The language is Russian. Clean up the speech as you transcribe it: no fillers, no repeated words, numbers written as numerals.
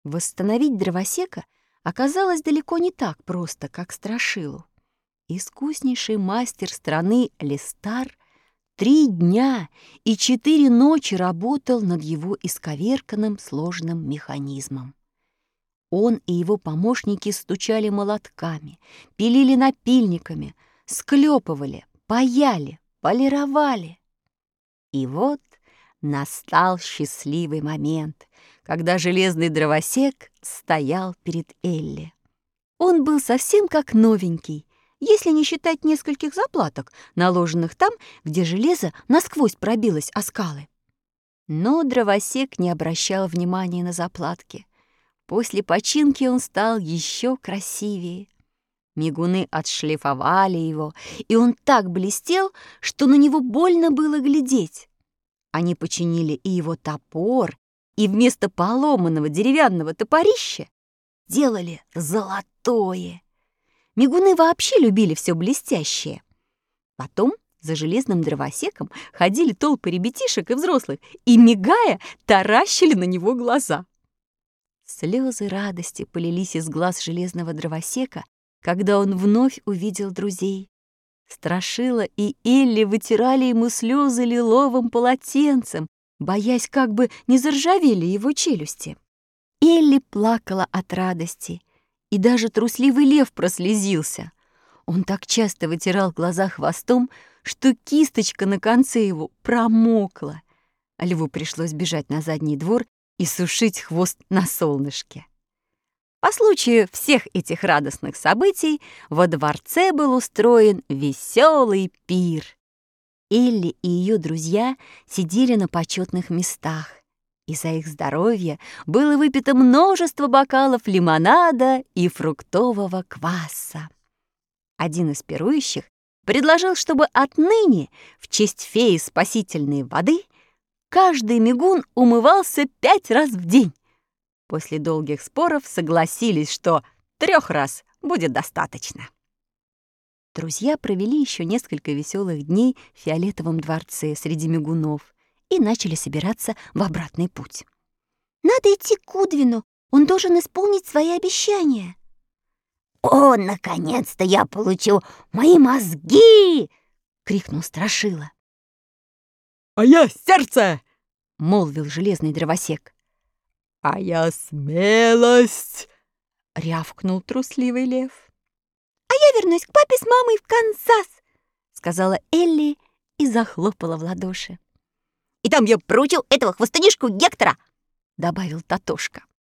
Восстановить дровосека оказалось далеко не так просто, как Страшилу. Искуснейший мастер страны Листар 3 дня и 4 ночи работал над его исковерканным сложным механизмом. Он и его помощники стучали молотками, пилили напильниками, склепывали, паяли, полировали. И вот настал счастливый момент, когда железный дровосек стоял перед Элли. Он был совсем как новенький, если не считать нескольких заплаток, наложенных там, где железо насквозь пробилось о скалы. Но дровосек не обращал внимания на заплатки. После починки он стал еще красивее. Мигуны отшлифовали его, и он так блестел, что на него больно было глядеть. Они починили и его топор, и вместо поломанного деревянного топорища делали золотое. Мигуны вообще любили все блестящее. Потом за железным дровосеком ходили толпы ребятишек и взрослых и, мигая, таращили на него глаза. Слезы радости полились из глаз железного дровосека, когда он вновь увидел друзей. Страшила и Элли вытирали ему слезы лиловым полотенцем, боясь, как бы не заржавели его челюсти. Элли плакала от радости, и даже трусливый лев прослезился. Он так часто вытирал глаза хвостом, что кисточка на конце его промокла. Льву пришлось бежать на задний двор и сушить хвост на солнышке. По случаю всех этих радостных событий во дворце был устроен веселый пир. Элли и ее друзья сидели на почетных местах, и за их здоровье было выпито множество бокалов лимонада и фруктового кваса. Один из пирующих предложил, чтобы отныне в честь феи спасительной воды каждый мигун умывался 5 раз в день. После долгих споров согласились, что 3 раз будет достаточно. Друзья провели еще несколько веселых дней в Фиолетовом дворце среди мигунов и начали собираться в обратный путь. «Надо идти к Кудвину, он должен исполнить свои обещания». «О, наконец-то я получу мои мозги!» — крикнул Страшила. «А я сердце!» — молвил железный дровосек. «А я смелость!» — рявкнул трусливый лев. «А я вернусь к папе с мамой в Канзас!» — сказала Элли и захлопала в ладоши. «И там я проучил этого хвостунишку Гектора!» — добавил Татошка.